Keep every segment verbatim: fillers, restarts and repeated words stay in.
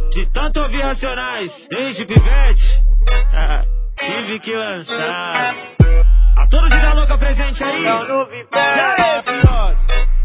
De tanto ouvir Racionais desde pivete, ah, tive que lançar. A todo de da louca presente aí. É o novo Império. E aí, filhote?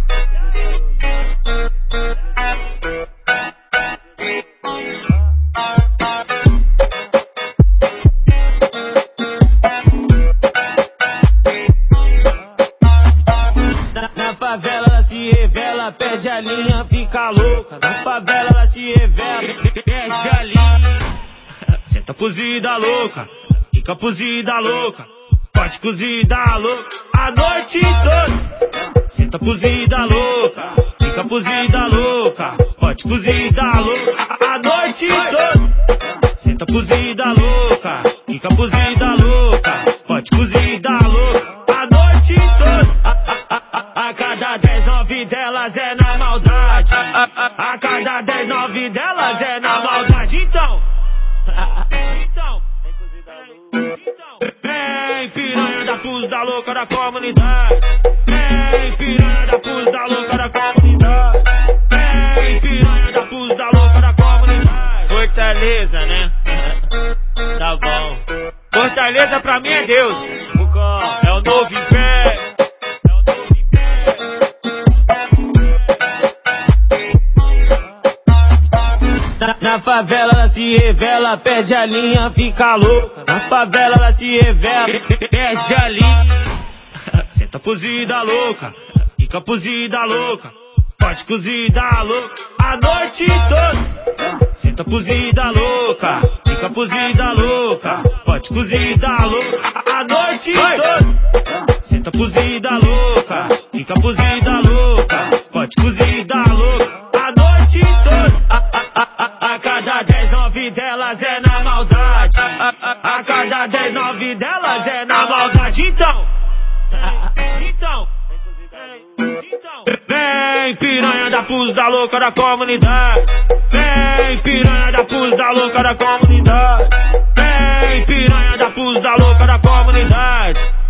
Na, na favela ela se revela, perde a linha, fica louca. Na favela ela se revela, perde a linha. Senta cozida louca, fica cozida louca, pode cozida louca a noite toda. Senta cozida louca, fica cozida louca, pode cozida louca a noite toda. Senta cozida louca, fica cozida louca, pode cozida louca a noite toda. A, a, a, a cada dez, nove delas é na maldade. A, a, a cada dez, nove delas é na maldade. Então, então, vem piranha da pus da louca da comunidade. Vem piranha da pus da louca da comunidade. Vem piranha da pus da louca da comunidade. Fortaleza, né? Tá bom. Fortaleza pra mim é Deus. É o novo império. Na, na favela ela se revela, perde a linha, fica louca. Na favela ela se revela, perde a linha. Senta cozida louca, fica cozida louca, pode cozida louca a noite toda. Senta cozida louca, fica cozida louca, pode cozida louca a noite toda. Senta cozida louca, fica cozida louca, pode cozida louca a noite toda. A, a, a, a cada dez, nove delas é na maldade. A, a, a cada dez, nove delas é na maldade. Então, então, então, vem piranha da pus da louca da comunidade. Vem piranha da pus da louca da comunidade. Vem piranha da pus da louca da comunidade.